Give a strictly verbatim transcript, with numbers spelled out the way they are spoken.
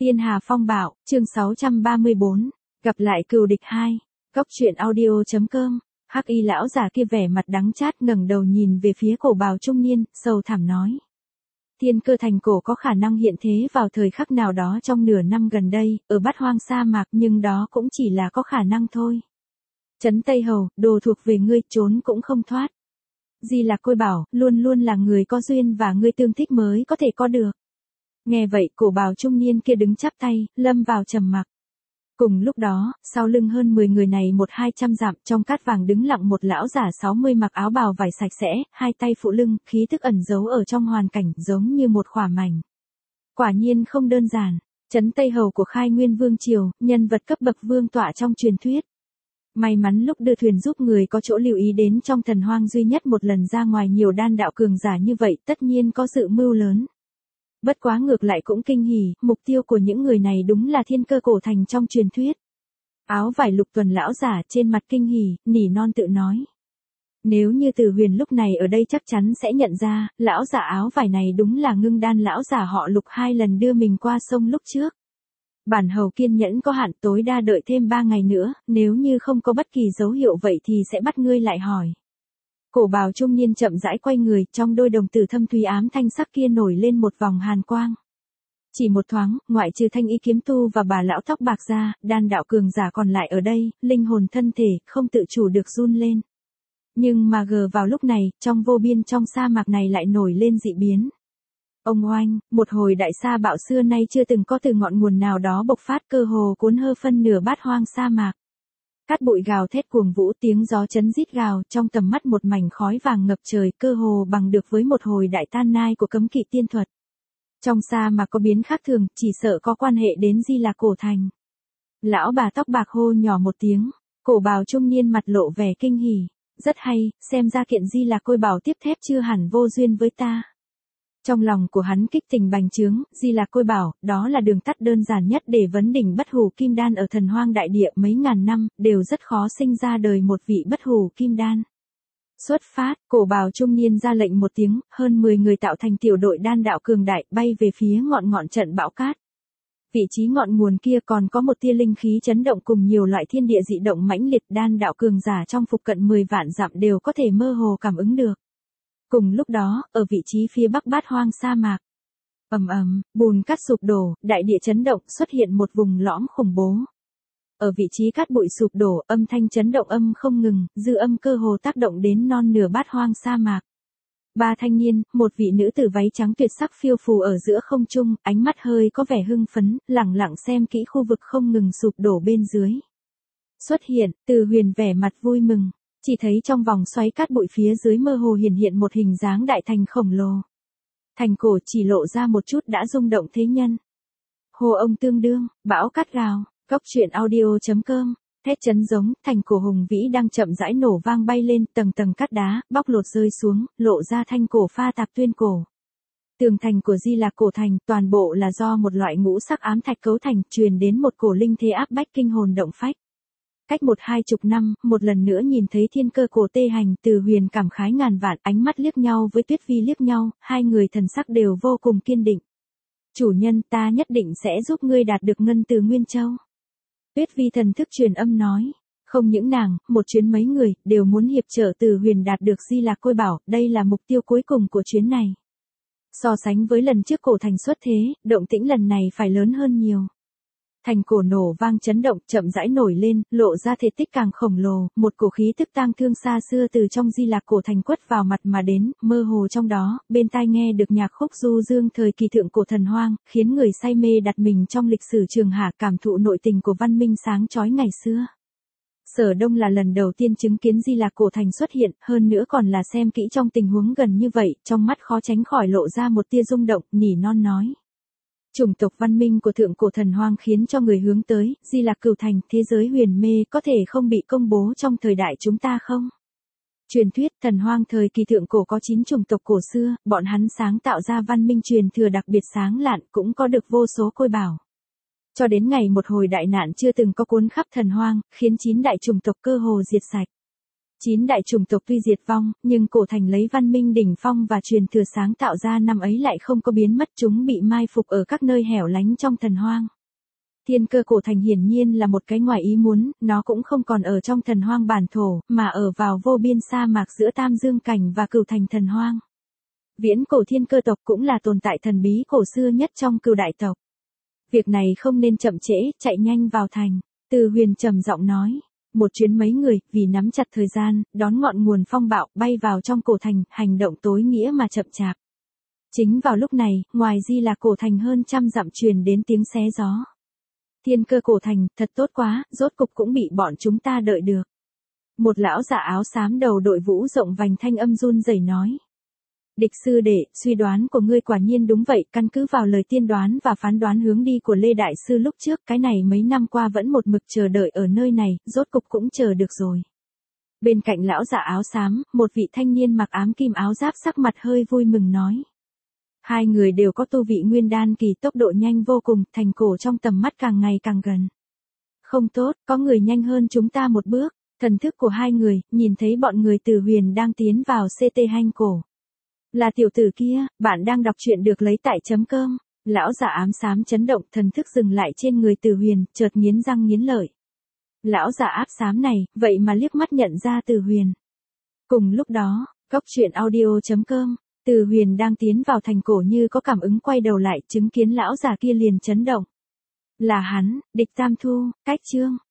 Tiên Hà Phong Bạo, chương sáu trăm ba mươi bốn, gặp lại cừu địch hai. Góc truyện audio chấm com. Hắc y lão già kia vẻ mặt đắng chát ngẩng đầu nhìn về phía cổ bào trung niên, sầu thảm nói: Thiên Cơ Thành cổ có khả năng hiện thế vào thời khắc nào đó trong nửa năm gần đây, ở Bát Hoang sa mạc, nhưng đó cũng chỉ là có khả năng thôi. Trấn Tây Hầu, đồ thuộc về ngươi, trốn cũng không thoát. Di Lạc Côi bảo, luôn luôn là người có duyên và ngươi tương thích mới có thể có được. Nghe vậy, cổ bào trung niên kia đứng chắp tay, lâm vào trầm mặc. Cùng lúc đó, sau lưng hơn mười người này một hai trăm dặm, trong cát vàng đứng lặng một lão giả sáu mươi mặc áo bào vải sạch sẽ, hai tay phụ lưng, khí tức ẩn giấu ở trong hoàn cảnh giống như một khỏa mảnh. Quả nhiên không đơn giản, Trấn Tây Hầu của Khai Nguyên Vương Triều, nhân vật cấp bậc vương tọa trong truyền thuyết. May mắn lúc đưa thuyền giúp người có chỗ lưu ý đến trong thần hoang duy nhất một lần ra ngoài nhiều đan đạo cường giả như vậy, tất nhiên có dự mưu lớn. Bất quá ngược lại cũng kinh hỉ, mục tiêu của những người này đúng là Thiên Cơ cổ thành trong truyền thuyết. Áo vải lục tuần lão giả trên mặt kinh hỉ, nỉ non tự nói. Nếu như Từ Huyền lúc này ở đây chắc chắn sẽ nhận ra, lão giả áo vải này đúng là Ngưng Đan lão giả họ Lục hai lần đưa mình qua sông lúc trước. Bản hầu kiên nhẫn có hạn, tối đa đợi thêm ba ngày nữa, nếu như không có bất kỳ dấu hiệu vậy thì sẽ bắt ngươi lại hỏi. Cổ bào trung niên chậm rãi quay người, trong đôi đồng tử thâm thúy ám thanh sắc kia nổi lên một vòng hàn quang. Chỉ một thoáng, ngoại trừ Thanh Y kiếm tu và bà lão tóc bạc ra, đan đạo cường giả còn lại ở đây, linh hồn thân thể không tự chủ được run lên. Nhưng mà gờ vào lúc này, trong vô biên trong sa mạc này lại nổi lên dị biến. Ông oanh, một hồi đại sa bạo xưa nay chưa từng có từ ngọn nguồn nào đó bộc phát, cơ hồ cuốn hơ phân nửa bát hoang sa mạc. Cát bụi gào thét cuồng vũ, tiếng gió chấn rít gào, trong tầm mắt một mảnh khói vàng ngập trời, cơ hồ bằng được với một hồi đại tan nai của cấm kỵ tiên thuật. Trong sa mạc có biến khác thường, chỉ sợ có quan hệ đến Di Lạc cổ thành. Lão bà tóc bạc hô nhỏ một tiếng, cổ bào trung niên mặt lộ vẻ kinh hỉ. Rất hay, xem ra kiện Di Lạc Côi bảo tiếp thép chưa hẳn vô duyên với ta. Trong lòng của hắn kích tình bành trướng, Di Lạc Côi bảo, đó là đường tắt đơn giản nhất để vấn đỉnh bất hủ kim đan ở thần hoang đại địa mấy ngàn năm, đều rất khó sinh ra đời một vị bất hủ kim đan. Xuất phát, cổ bào trung niên ra lệnh một tiếng, hơn mười người tạo thành tiểu đội đan đạo cường đại, bay về phía ngọn ngọn trận bão cát. Vị trí ngọn nguồn kia còn có một tia linh khí chấn động cùng nhiều loại thiên địa dị động mãnh liệt, đan đạo cường giả trong phục cận mười vạn dặm đều có thể mơ hồ cảm ứng được. Cùng lúc đó, ở vị trí phía bắc bát hoang sa mạc, ầm ầm, bùn cát sụp đổ, đại địa chấn động, xuất hiện một vùng lõm khủng bố. Ở vị trí cát bụi sụp đổ, âm thanh chấn động âm không ngừng, dư âm cơ hồ tác động đến non nửa bát hoang sa mạc. Ba thanh niên, một vị nữ tử váy trắng tuyệt sắc phiêu phù ở giữa không trung, ánh mắt hơi có vẻ hưng phấn, lẳng lặng xem kỹ khu vực không ngừng sụp đổ bên dưới. Xuất hiện, Từ Huyền vẻ mặt vui mừng, chỉ thấy trong vòng xoáy cát bụi phía dưới mơ hồ hiện hiện một hình dáng đại thành khổng lồ. Thành cổ chỉ lộ ra một chút đã rung động thế nhân. Hồ ông tương đương, bão cát gào, góc truyện audio chấm com. Thét chấn giống, thành cổ hùng vĩ đang chậm rãi nổ vang bay lên, tầng tầng cát đá, bóc lột rơi xuống, lộ ra thanh cổ pha tạp tuyên cổ. Tường thành của Di Lạc cổ thành, toàn bộ là do một loại ngũ sắc ám thạch cấu thành, truyền đến một cổ linh thế áp bách kinh hồn động phách. Cách một hai chục năm, một lần nữa nhìn thấy Thiên Cơ cổ tê hành, Từ Huyền cảm khái ngàn vạn, ánh mắt liếc nhau với Tuyết Vi liếc nhau, hai người thần sắc đều vô cùng kiên định. Chủ nhân, ta nhất định sẽ giúp ngươi đạt được ngân từ Nguyên Châu. Tuyết Vi thần thức truyền âm nói, không những nàng, một chuyến mấy người, đều muốn hiệp trợ Từ Huyền đạt được Di Lạc Côi bảo, đây là mục tiêu cuối cùng của chuyến này. So sánh với lần trước cổ thành xuất thế, động tĩnh lần này phải lớn hơn nhiều. Thành cổ nổ vang chấn động, chậm rãi nổi lên, lộ ra thể tích càng khổng lồ, một cổ khí tức tang thương xa xưa từ trong Di Lạc cổ thành quất vào mặt mà đến, mơ hồ trong đó, bên tai nghe được nhạc khúc du dương thời kỳ thượng cổ thần hoang, khiến người say mê đặt mình trong lịch sử trường hạ, cảm thụ nội tình của văn minh sáng chói ngày xưa. Sở Đông là lần đầu tiên chứng kiến Di Lạc cổ thành xuất hiện, hơn nữa còn là xem kỹ trong tình huống gần như vậy, trong mắt khó tránh khỏi lộ ra một tia rung động, nỉ non nói. Chủng tộc văn minh của thượng cổ thần hoang khiến cho người hướng tới, Di Lạc cửu thành, thế giới huyền mê có thể không bị công bố trong thời đại chúng ta không? Truyền thuyết, thần hoang thời kỳ thượng cổ có chín chủng tộc cổ xưa, bọn hắn sáng tạo ra văn minh truyền thừa đặc biệt sáng lạn, cũng có được vô số côi bảo. Cho đến ngày một hồi đại nạn chưa từng có cuốn khắp thần hoang, khiến chín đại chủng tộc cơ hồ diệt sạch. Chín đại chủng tộc tuy diệt vong, nhưng cổ thành lấy văn minh đỉnh phong và truyền thừa sáng tạo ra năm ấy lại không có biến mất, chúng bị mai phục ở các nơi hẻo lánh trong thần hoang. Thiên Cơ cổ thành hiển nhiên là một cái ngoài ý muốn, nó cũng không còn ở trong thần hoang bản thổ, mà ở vào vô biên sa mạc giữa Tam Dương cảnh và Cửu thành thần hoang. Viễn cổ Thiên Cơ tộc cũng là tồn tại thần bí cổ xưa nhất trong Cửu đại tộc. Việc này không nên chậm trễ, chạy nhanh vào thành. Từ Huyền trầm giọng nói. Một chuyến mấy người, vì nắm chặt thời gian, đón ngọn nguồn phong bạo, bay vào trong cổ thành, hành động tối nghĩa mà chậm chạp. Chính vào lúc này, ngoài Di Lạc cổ thành hơn trăm dặm truyền đến tiếng xé gió. Thiên Cơ cổ thành, thật tốt quá, rốt cục cũng bị bọn chúng ta đợi được. Một lão giả áo xám đầu đội vũ rộng vành thanh âm run rẩy nói. Địch sư đệ, suy đoán của ngươi quả nhiên đúng vậy, căn cứ vào lời tiên đoán và phán đoán hướng đi của Lê Đại Sư lúc trước, cái này mấy năm qua vẫn một mực chờ đợi ở nơi này, rốt cục cũng chờ được rồi. Bên cạnh lão giả áo xám, một vị thanh niên mặc ám kim áo giáp sắc mặt hơi vui mừng nói. Hai người đều có tu vị nguyên đan kỳ, tốc độ nhanh vô cùng, thành cổ trong tầm mắt càng ngày càng gần. Không tốt, có người nhanh hơn chúng ta một bước, thần thức của hai người, nhìn thấy bọn người Từ Huyền đang tiến vào xê tê hanh cổ. Là tiểu tử kia, bạn đang đọc truyện được lấy tại chấm cơm. Lão giả ám xám chấn động, thần thức dừng lại trên người Từ Huyền, chợt nghiến răng nghiến lợi. Lão giả áp xám này, vậy mà liếc mắt nhận ra Từ Huyền. Cùng lúc đó, góc truyện audio chấm com, Từ Huyền đang tiến vào thành cổ như có cảm ứng quay đầu lại, chứng kiến lão giả kia liền chấn động. Là hắn, Địch Tam Thu, Cách Chương.